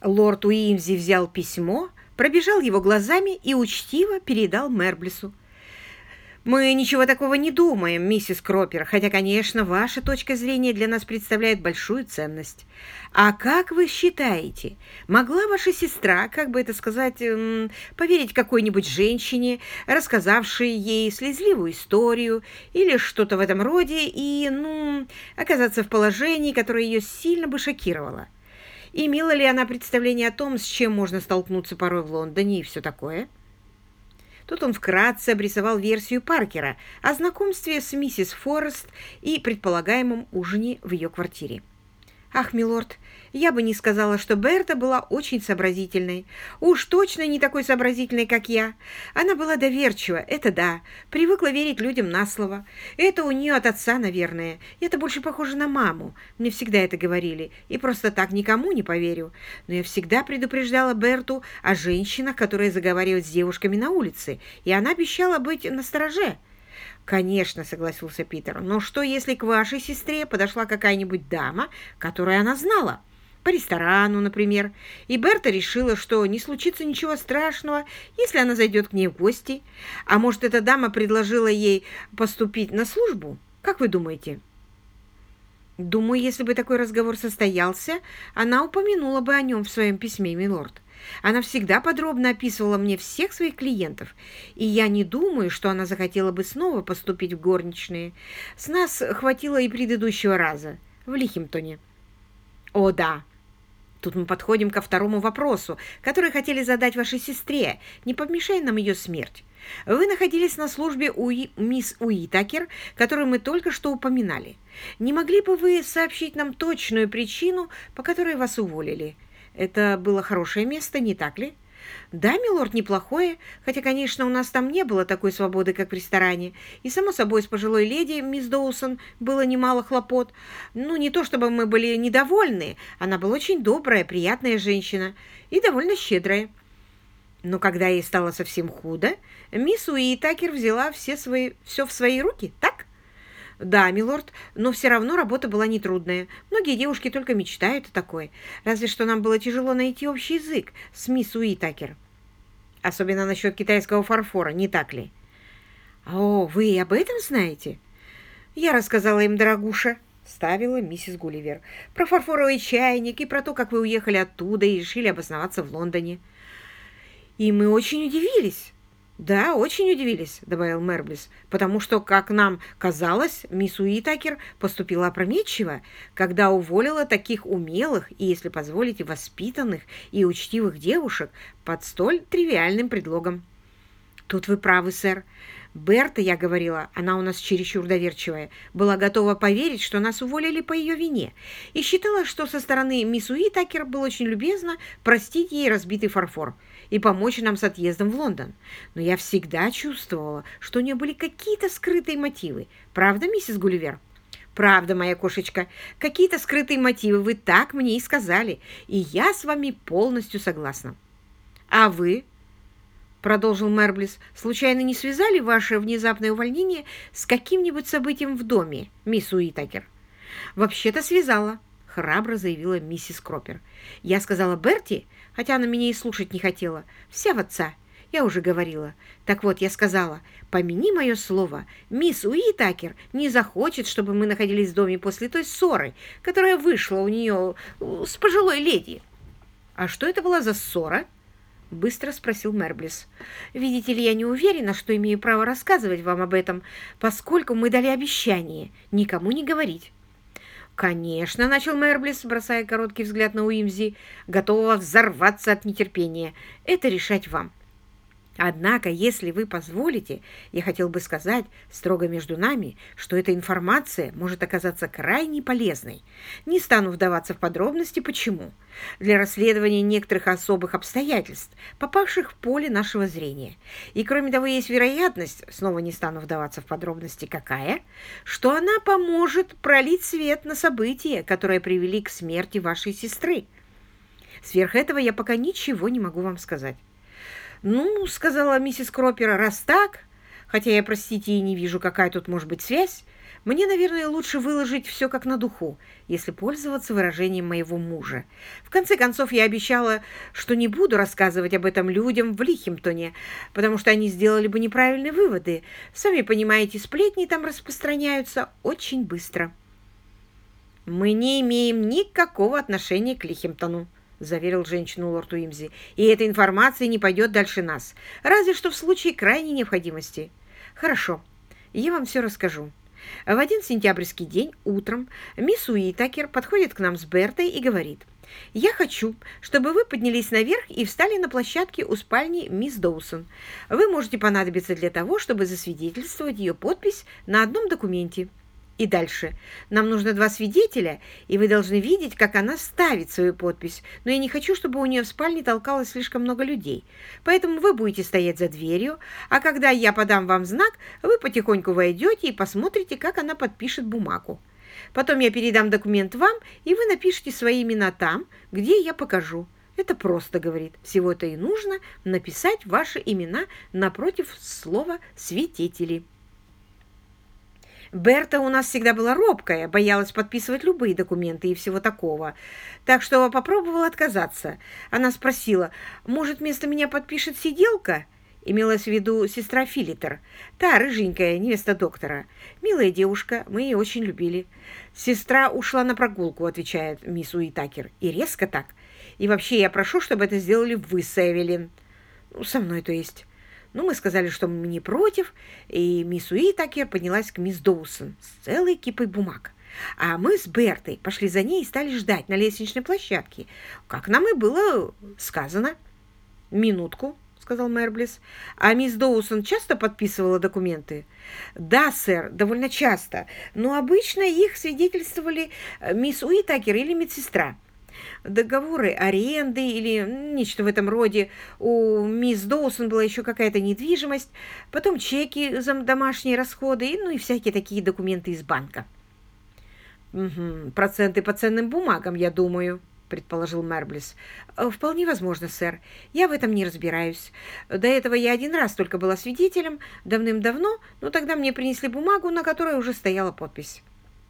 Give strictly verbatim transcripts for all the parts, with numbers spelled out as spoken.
Лорд Уимзи взял письмо, пробежал его глазами и учтиво передал Мерблису. «Мы ничего такого не думаем, миссис Кропер, хотя, конечно, ваша точка зрения для нас представляет большую ценность. А как вы считаете, могла ваша сестра, как бы это сказать, эм, поверить какой-нибудь женщине, рассказавшей ей слезливую историю или что-то в этом роде, и, ну, оказаться в положении, которое ее сильно бы шокировало? Имела ли она представление о том, с чем можно столкнуться порой в Лондоне и все такое?» Тут он вкратце обрисовал версию Паркера о знакомстве с миссис Форест и предполагаемом ужине в ее квартире. «Ах, милорд, я бы не сказала, что Берта была очень сообразительной. Уж точно не такой сообразительной, как я. Она была доверчива, это да, привыкла верить людям на слово. Это у нее от отца, наверное. Это больше похоже на маму. Мне всегда это говорили, и просто так никому не поверю. Но я всегда предупреждала Берту о женщинах, которые заговаривают с девушками на улице, и она обещала быть настороже». «Конечно», — согласился Питер, — «но что, если к вашей сестре подошла какая-нибудь дама, которую она знала? По ресторану, например, и Берта решила, что не случится ничего страшного, если она зайдет к ней в гости. А может, эта дама предложила ей поступить на службу? Как вы думаете?» «Думаю, если бы такой разговор состоялся, она упомянула бы о нем в своем письме, милорд. Она всегда подробно описывала мне всех своих клиентов, и я не думаю, что она захотела бы снова поступить в горничные. С нас хватило и предыдущего раза в Лихимтоне». «О, да. Тут мы подходим ко второму вопросу, который хотели задать вашей сестре. Не помешает нам ее смерть. Вы находились на службе у И- мисс Уитакер, которую мы только что упоминали. Не могли бы вы сообщить нам точную причину, по которой вас уволили? Это было хорошее место, не так ли?» «Да, милорд, неплохое, хотя, конечно, у нас там не было такой свободы, как в ресторане. И, само собой, с пожилой леди, мисс Доусон, было немало хлопот. Ну, не то чтобы мы были недовольны, она была очень добрая, приятная женщина и довольно щедрая. Но когда ей стало совсем худо, мисс Уитакер взяла все, свои, все в свои руки, так?» «Да, милорд, но все равно работа была нетрудная. Многие девушки только мечтают о такой. Разве что нам было тяжело найти общий язык с мисс Уитакер. Особенно насчет китайского фарфора, не так ли?» «О, вы и об этом знаете?» «Я рассказала им, дорогуша», — ставила миссис Гулливер, «про фарфоровый чайник и про то, как вы уехали оттуда и решили обосноваться в Лондоне». «И мы очень удивились». «Да, очень удивились», — добавил Мерблис, «потому что, как нам казалось, мисс Уитакер поступила опрометчиво, когда уволила таких умелых и, если позволите, воспитанных и учтивых девушек под столь тривиальным предлогом». «Тут вы правы, сэр. Берта, я говорила, она у нас чересчур доверчивая, была готова поверить, что нас уволили по ее вине, и считала, что со стороны мисс Уитакер было очень любезно простить ей разбитый фарфор и помочь нам с отъездом в Лондон. Но я всегда чувствовала, что у нее были какие-то скрытые мотивы. Правда, миссис Гулливер?» «Правда, моя кошечка. Какие-то скрытые мотивы, вы так мне и сказали, и я с вами полностью согласна». «А вы?» — продолжил Мерблис, — «случайно не связали ваше внезапное увольнение с каким-нибудь событием в доме, мисс Уитакер?» «Вообще-то связала», — храбро заявила миссис Кропер. «Я сказала Берти, хотя она меня и слушать не хотела, вся в отца, я уже говорила. Так вот, я сказала, помяни мое слово, мисс Уитакер не захочет, чтобы мы находились в доме после той ссоры, которая вышла у нее с пожилой леди». «А что это была за ссора?» — быстро спросил Мерблис. «Видите ли, я не уверена, что имею право рассказывать вам об этом, поскольку мы дали обещание никому не говорить». «Конечно», — начал Мерблис, бросая короткий взгляд на Уимзи, готового взорваться от нетерпения. «Это решать вам. Однако, если вы позволите, я хотел бы сказать, строго между нами, что эта информация может оказаться крайне полезной. Не стану вдаваться в подробности, почему. Для расследования некоторых особых обстоятельств, попавших в поле нашего зрения. И кроме того, есть вероятность, снова не стану вдаваться в подробности, какая, что она поможет пролить свет на события, которые привели к смерти вашей сестры. Сверх этого я пока ничего не могу вам сказать». «Ну, — сказала миссис Кропер, — раз так, хотя я, простите, и не вижу, какая тут может быть связь, Мне, наверное, лучше выложить все как на духу, если пользоваться выражением моего мужа. В конце концов, я обещала, что не буду рассказывать об этом людям в Лихимптоне, потому что они сделали бы неправильные выводы. Сами понимаете, сплетни там распространяются очень быстро. «Мы не имеем никакого отношения к Лихимптону», — заверил женщину лорд Уимзи, «и эта информация не пойдет дальше нас, разве что в случае крайней необходимости». «Хорошо, я вам все расскажу». В один сентябрьский день утром мисс Уитакер подходит к нам с Бертой и говорит: «Я хочу, чтобы вы поднялись наверх и встали на площадке у спальни мисс Доусон. Вы можете понадобиться для того, чтобы засвидетельствовать ее подпись на одном документе». И дальше. «Нам нужно два свидетеля, и вы должны видеть, как она ставит свою подпись. Но я не хочу, чтобы у нее в спальне толкалось слишком много людей. Поэтому вы будете стоять за дверью, а когда я подам вам знак, вы потихоньку войдете и посмотрите, как она подпишет бумагу. Потом я передам документ вам, и вы напишите свои имена там, где я покажу. Это просто, — говорит, — всего-то и нужно написать ваши имена напротив слова «свидетели». Берта у нас всегда была робкая, боялась подписывать любые документы и всего такого, так что попробовала отказаться. Она спросила: «Может, вместо меня подпишет сиделка?» Имелась в виду сестра Филитер, та рыженькая невеста доктора. «Милая девушка, мы ее очень любили». «Сестра ушла на прогулку», — отвечает мисс Уитакер, — «и резко так. И вообще я прошу, чтобы это сделали вы с Эвелин». «Ну, со мной, то есть». Ну, мы сказали, что мы не против, и мисс Уитакер поднялась к мисс Доусон с целой кипой бумаг. А мы с Бертой пошли за ней и стали ждать на лестничной площадке, как нам и было сказано. «Минутку», — сказал Мерблис. «А мисс Доусон часто подписывала документы?» «Да, сэр, довольно часто, но обычно их свидетельствовали мисс Уитакер или медсестра. Договоры аренды или нечто в этом роде. У мисс Доусон была еще какая-то недвижимость, потом чеки за домашние расходы, ну и всякие такие документы из банка». «Угу, проценты по ценным бумагам, я думаю», — предположил Мерблис. «Вполне возможно, сэр. Я в этом не разбираюсь. До этого я один раз только была свидетелем, давным-давно, но тогда мне принесли бумагу, на которой уже стояла подпись».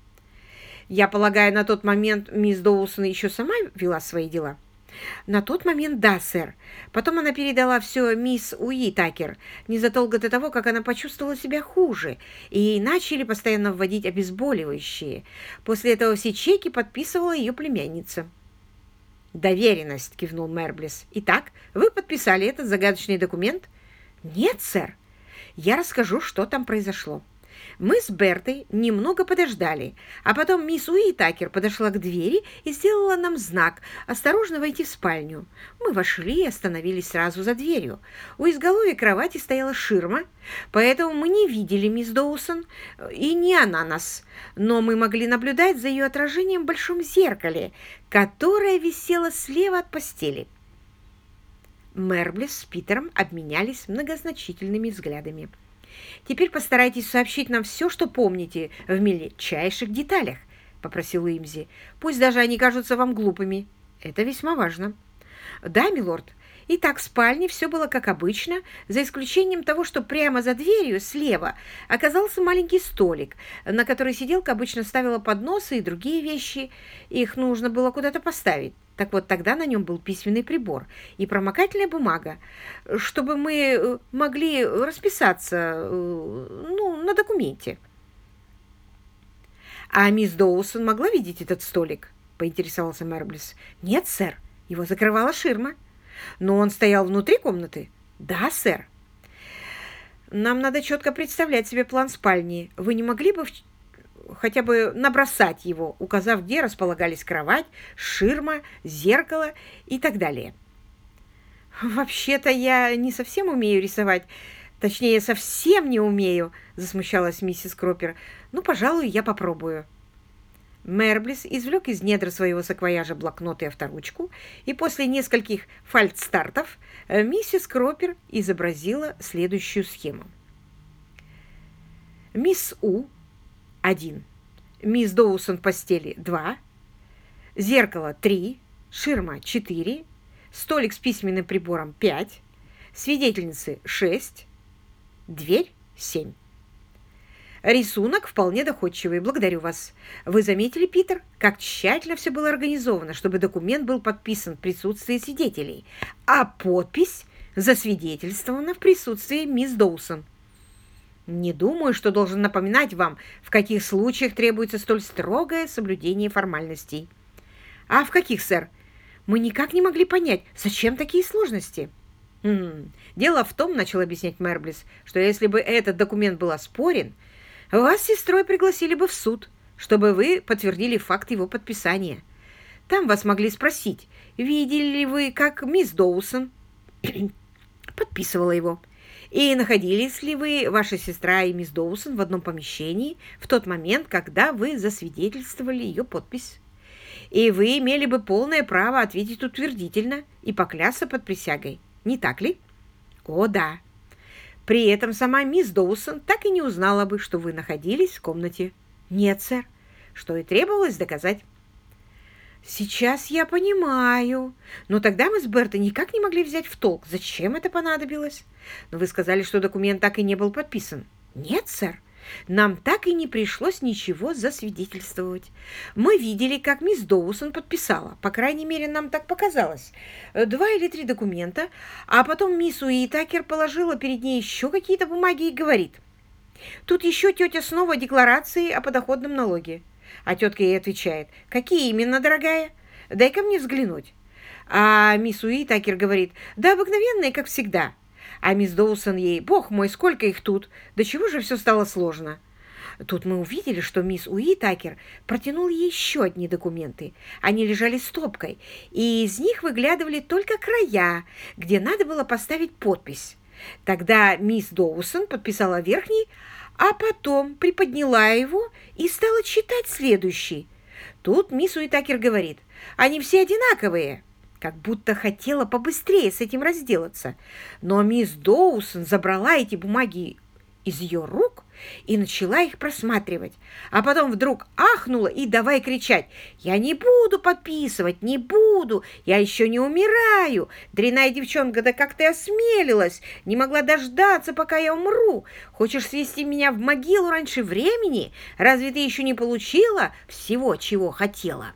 «Я полагаю, на тот момент мисс Доусон еще сама вела свои дела?» «На тот момент да, сэр. Потом она передала все мисс Уитакер незадолго до того, как она почувствовала себя хуже, и ей начали постоянно вводить обезболивающие. После этого все чеки подписывала ее племянница». «Доверенность», — кивнул Мерблис. «Итак, вы подписали этот загадочный документ?» «Нет, сэр. Я расскажу, что там произошло. Мы с Бертой немного подождали, а потом мисс Уитакер подошла к двери и сделала нам знак «Осторожно войти в спальню». Мы вошли и остановились сразу за дверью. У изголовья кровати стояла ширма, поэтому мы не видели мисс Доусон, и не она нас, но мы могли наблюдать за ее отражением в большом зеркале, которое висело слева от постели». Мерблис с Питером обменялись многозначительными взглядами. «Теперь постарайтесь сообщить нам все, что помните, в мельчайших деталях», — попросил Уимзи. «Пусть даже они кажутся вам глупыми. Это весьма важно». «Да, милорд. Итак, в спальне все было как обычно, за исключением того, что прямо за дверью слева оказался маленький столик, на который сиделка обычно ставила подносы и другие вещи. Их нужно было куда-то поставить. Так вот, тогда на нем был письменный прибор и промокательная бумага, чтобы мы могли расписаться, ну, на документе». «А мисс Доусон могла видеть этот столик?» — поинтересовался Мерблис. «Нет, сэр. Его закрывала ширма». «Но он стоял внутри комнаты?» «Да, сэр». «Нам надо четко представлять себе план спальни. Вы не могли бы хотя бы набросать его, указав, где располагались кровать, ширма, зеркало и так далее?» «Вообще-то я не совсем умею рисовать. Точнее, совсем не умею», — засмущалась миссис Кропер. «Ну, пожалуй, я попробую». Мерблис извлек из недр своего саквояжа блокнот и авторучку, и после нескольких фальстартов миссис Кропер изобразила следующую схему. Мисс У – один, мисс Доусон в постели – два, зеркало – три, ширма – четыре, столик с письменным прибором – пять, свидетельницы – шесть, дверь – семь. Рисунок вполне доходчивый. Благодарю вас. Вы заметили, Питер, как тщательно все было организовано, чтобы документ был подписан в присутствии свидетелей, а подпись засвидетельствована в присутствии мисс Доусон. Не думаю, что должен напоминать вам, в каких случаях требуется столь строгое соблюдение формальностей. А в каких, сэр? Мы никак не могли понять, зачем такие сложности. М-м. Дело в том, начал объяснять Мерблис, что если бы этот документ был оспорен, вас с сестрой пригласили бы в суд, чтобы вы подтвердили факт его подписания. Там вас могли спросить, видели ли вы, как мисс Доусон подписывала его, и находились ли вы, ваша сестра и мисс Доусон, в одном помещении в тот момент, когда вы засвидетельствовали ее подпись. И вы имели бы полное право ответить утвердительно и поклясться под присягой. Не так ли? О, да. При этом сама мисс Доусон так и не узнала бы, что вы находились в комнате. Нет, сэр, что и требовалось доказать. Сейчас я понимаю. Но тогда мы с Бертой никак не могли взять в толк, зачем это понадобилось. Но вы сказали, что документ так и не был подписан. Нет, сэр. Нам так и не пришлось ничего засвидетельствовать. Мы видели, как мисс Доусон подписала, по крайней мере, нам так показалось, два или три документа, а потом мисс Уитакер положила перед ней еще какие-то бумаги и говорит: «Тут еще тетя снова декларации о подоходном налоге». А тетка ей отвечает: «Какие именно, дорогая? Дай-ка мне взглянуть». А мисс Уитакер говорит: «Да обыкновенные, как всегда». А мисс Доусон ей: «Бог мой, сколько их тут! До чего же все стало сложно?» Тут мы увидели, что мисс Уитакер протянула ей еще одни документы. Они лежали стопкой, и из них выглядывали только края, где надо было поставить подпись. Тогда мисс Доусон подписала верхний, а потом приподняла его и стала читать следующий. Тут мисс Уитакер говорит: «Они все одинаковые», как будто хотела побыстрее с этим разделаться. Но мисс Доусон забрала эти бумаги из ее рук и начала их просматривать. А потом вдруг ахнула и давай кричать: «Я не буду подписывать, не буду! Я еще не умираю! Дрянная девчонка, да как ты осмелилась! Не могла дождаться, пока я умру! Хочешь свести меня в могилу раньше времени? Разве ты еще не получила всего, чего хотела?»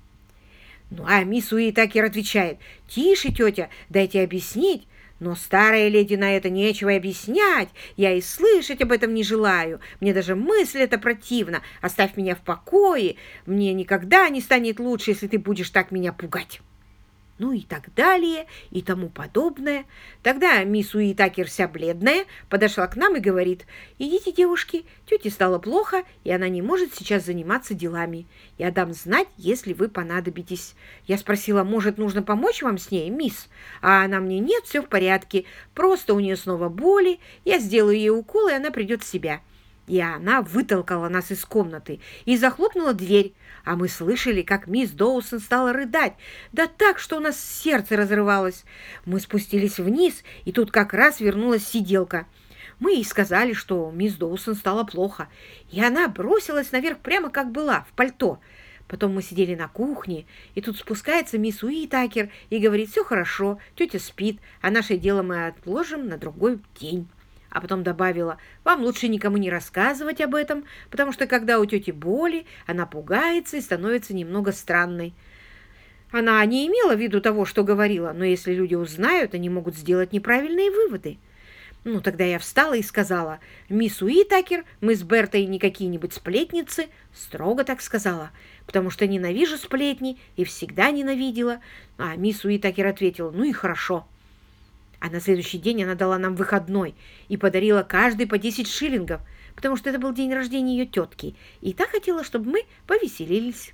Ну, а мисс Уитакер отвечает: «Тише, тетя, дайте объяснить». Но старая леди на это нечего объяснять. Я и слышать об этом не желаю. Мне даже мысль эта противна. Оставь меня в покое. Мне никогда не станет лучше, если ты будешь так меня пугать. Ну и так далее, и тому подобное. Тогда мисс Уитакер, вся бледная, подошла к нам и говорит: «Идите, девушки, тете стало плохо, и она не может сейчас заниматься делами. Я дам знать, если вы понадобитесь». Я спросила: «Может, нужно помочь вам с ней, мисс?» А она мне: «Нет, все в порядке, просто у нее снова боли, я сделаю ей укол, и она придет в себя». И она вытолкала нас из комнаты и захлопнула дверь, а мы слышали, как мисс Доусон стала рыдать, да так, что у нас сердце разрывалось. Мы спустились вниз, и тут как раз вернулась сиделка. Мы ей сказали, что мисс Доусон стало плохо, и она бросилась наверх прямо как была, в пальто. Потом мы сидели на кухне, и тут спускается мисс Уитакер и говорит: «Все хорошо, тетя спит, а наше дело мы отложим на другой день». А потом добавила: «Вам лучше никому не рассказывать об этом, потому что когда у тети боли, она пугается и становится немного странной». Она не имела в виду того, что говорила, но если люди узнают, они могут сделать неправильные выводы. Ну, тогда я встала и сказала: «Мисс Уитакер, мы с Бертой не какие-нибудь сплетницы», строго так сказала, потому что ненавижу сплетни и всегда ненавидела. А мисс Уитакер ответила: «Ну и хорошо». А на следующий день она дала нам выходной и подарила каждый по десять шиллингов, потому что это был день рождения ее тетки, и та хотела, чтобы мы повеселились.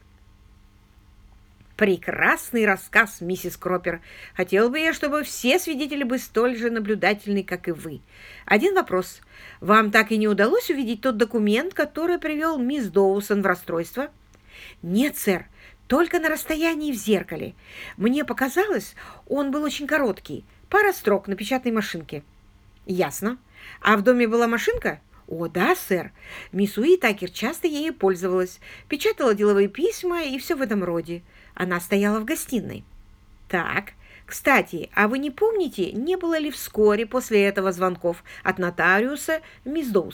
Прекрасный рассказ, миссис Кропер. Хотел бы я, чтобы все свидетели были столь же наблюдательны, как и вы. Один вопрос. Вам так и не удалось увидеть тот документ, который привел мисс Доусон в расстройство? Нет, сэр, только на расстоянии в зеркале. Мне показалось, он был очень короткий. Пара строк на печатной машинке. Ясно. А в доме была машинка? О, да, сэр. Мисс Уитакер часто ею пользовалась. Печатала деловые письма и все в этом роде. Она стояла в гостиной. Так, кстати, а вы не помните, не было ли вскоре после этого звонков от нотариуса мисс Доусон?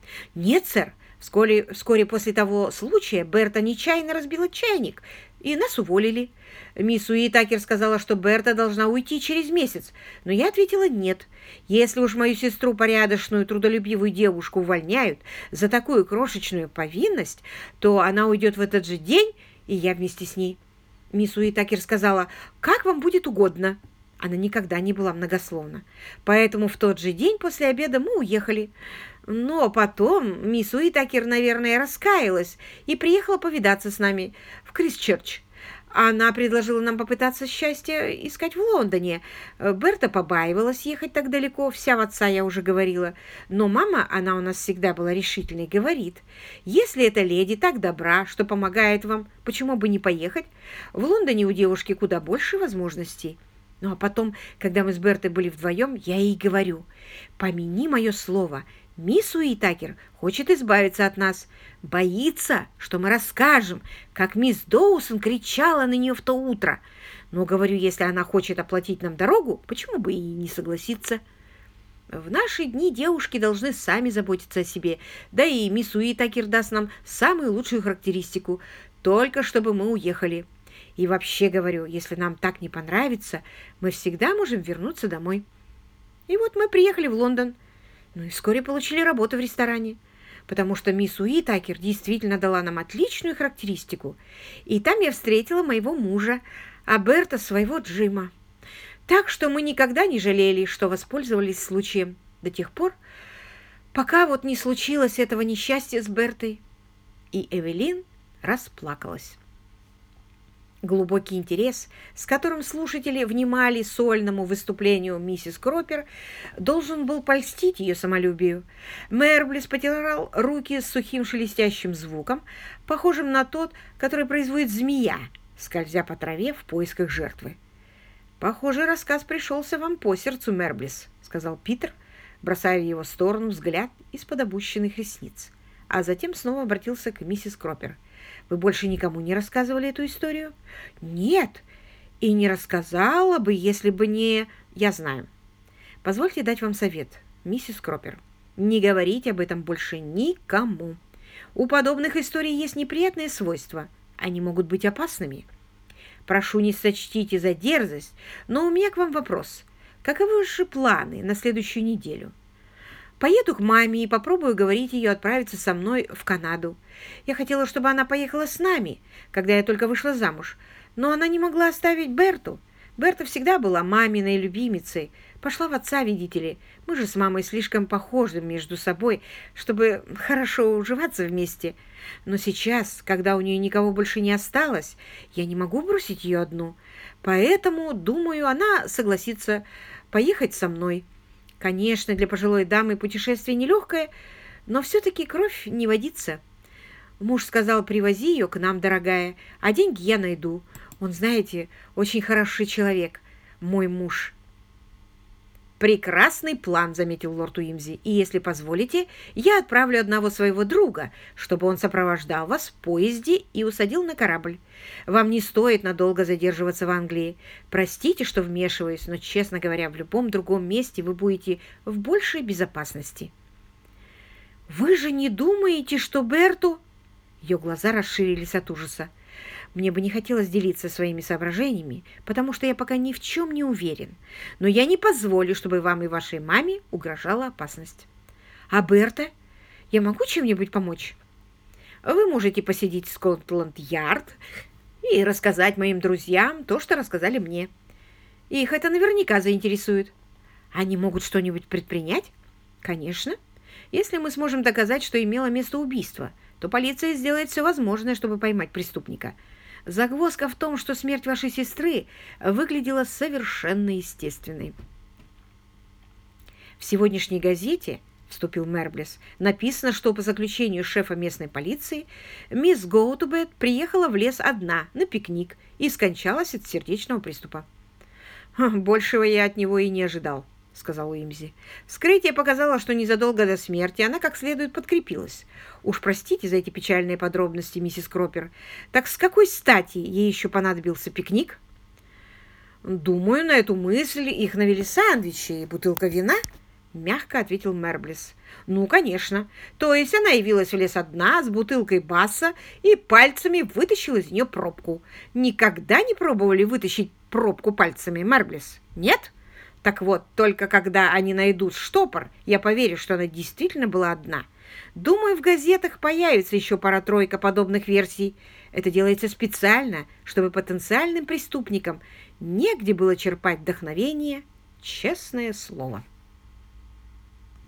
«Нет, сэр. Вскоре, вскоре после того случая Берта нечаянно разбила чайник, и нас уволили. Мисс Уитакер сказала, что Берта должна уйти через месяц, но я ответила нет. Если уж мою сестру, порядочную, трудолюбивую девушку, увольняют за такую крошечную повинность, то она уйдет в этот же день, и я вместе с ней. Мисс Уитакер сказала, как вам будет угодно». Она никогда не была многословна. Поэтому в тот же день после обеда мы уехали. Но потом мисс Уитакер, наверное, раскаялась и приехала повидаться с нами в Крайстчерч. Она предложила нам попытаться счастья искать в Лондоне. Берта побаивалась ехать так далеко, вся в отца я уже говорила. Но мама, она у нас всегда была решительной, говорит, если эта леди так добра, что помогает вам, почему бы не поехать? В Лондоне у девушки куда больше возможностей. Ну а потом, когда мы с Бертой были вдвоем, я ей говорю, помяни мое слово, мисс Уитакер хочет избавиться от нас, боится, что мы расскажем, как мисс Доусон кричала на нее в то утро. Но, говорю, если она хочет оплатить нам дорогу, почему бы и не согласиться? В наши дни девушки должны сами заботиться о себе, да и мисс Уитакер даст нам самую лучшую характеристику, только чтобы мы уехали. И вообще, говорю, если нам так не понравится, мы всегда можем вернуться домой. И вот мы приехали в Лондон. Ну и вскоре получили работу в ресторане, потому что мисс Уитакер действительно дала нам отличную характеристику. И там я встретила моего мужа, а Берта своего Джима. Так что мы никогда не жалели, что воспользовались случаем до тех пор, пока вот не случилось этого несчастья с Бертой. И Эвелин расплакалась. Глубокий интерес, с которым слушатели внимали сольному выступлению миссис Кропер, должен был польстить ее самолюбию. Мерблис потирал руки с сухим шелестящим звуком, похожим на тот, который производит змея, скользя по траве в поисках жертвы. «Похоже, рассказ пришелся вам по сердцу, Мерблис», — сказал Питер, бросая в его сторону взгляд из-под опущенных ресниц, а затем снова обратился к миссис Кропер. «Вы больше никому не рассказывали эту историю?» «Нет, и не рассказала бы, если бы не...» «Я знаю. Позвольте дать вам совет, миссис Кропер. Не говорите об этом больше никому. У подобных историй есть неприятные свойства. Они могут быть опасными. Прошу, не сочтите за дерзость, но у меня к вам вопрос. Каковы ваши планы на следующую неделю?» «Поеду к маме и попробую уговорить ее отправиться со мной в Канаду. Я хотела, чтобы она поехала с нами, когда я только вышла замуж, но она не могла оставить Берту. Берта всегда была маминой любимицей. Пошла в отца, видите ли. Мы же с мамой слишком похожи между собой, чтобы хорошо уживаться вместе. Но сейчас, когда у нее никого больше не осталось, я не могу бросить ее одну. Поэтому, думаю, она согласится поехать со мной. Конечно, для пожилой дамы путешествие нелегкое, но все-таки кровь не водится. Муж сказал, привози ее к нам, дорогая, а деньги я найду. Он, знаете, очень хороший человек, мой муж». «Прекрасный план», — заметил лорд Уимзи, «и, если позволите, я отправлю одного своего друга, чтобы он сопровождал вас в поезде и усадил на корабль. Вам не стоит надолго задерживаться в Англии. Простите, что вмешиваюсь, но, честно говоря, в любом другом месте вы будете в большей безопасности». «Вы же не думаете, что Берту...» Ее глаза расширились от ужаса. «Мне бы не хотелось делиться своими соображениями, потому что я пока ни в чем не уверен. Но я не позволю, чтобы вам и вашей маме угрожала опасность. А Берта? Я могу чем-нибудь помочь? Вы можете посетить Скотланд-Ярд и рассказать моим друзьям то, что рассказали мне. Их это наверняка заинтересует. Они могут что-нибудь предпринять? Конечно. Если мы сможем доказать, что имело место убийство, то полиция сделает все возможное, чтобы поймать преступника. Загвоздка в том, что смерть вашей сестры выглядела совершенно естественной». «В сегодняшней газете, — вступил Мерблис, — написано, что по заключению шефа местной полиции мисс Гоутубет приехала в лес одна на пикник и скончалась от сердечного приступа». «Большего я от него и не ожидал», — сказал Уимзи. «Вскрытие показало, что незадолго до смерти она как следует подкрепилась. Уж простите за эти печальные подробности, миссис Кропер. Так с какой стати ей еще понадобился пикник?» «Думаю, на эту мысль их навели сэндвичи и бутылка вина», — мягко ответил Мерблис. «Ну, конечно. То есть она явилась в лес одна с бутылкой Басса и пальцами вытащила из нее пробку. Никогда не пробовали вытащить пробку пальцами, Мерблис? Нет? Так вот, только когда они найдут штопор, я поверю, что она действительно была одна. Думаю, в газетах появится еще пара-тройка подобных версий. Это делается специально, чтобы потенциальным преступникам негде было черпать вдохновение, честное слово».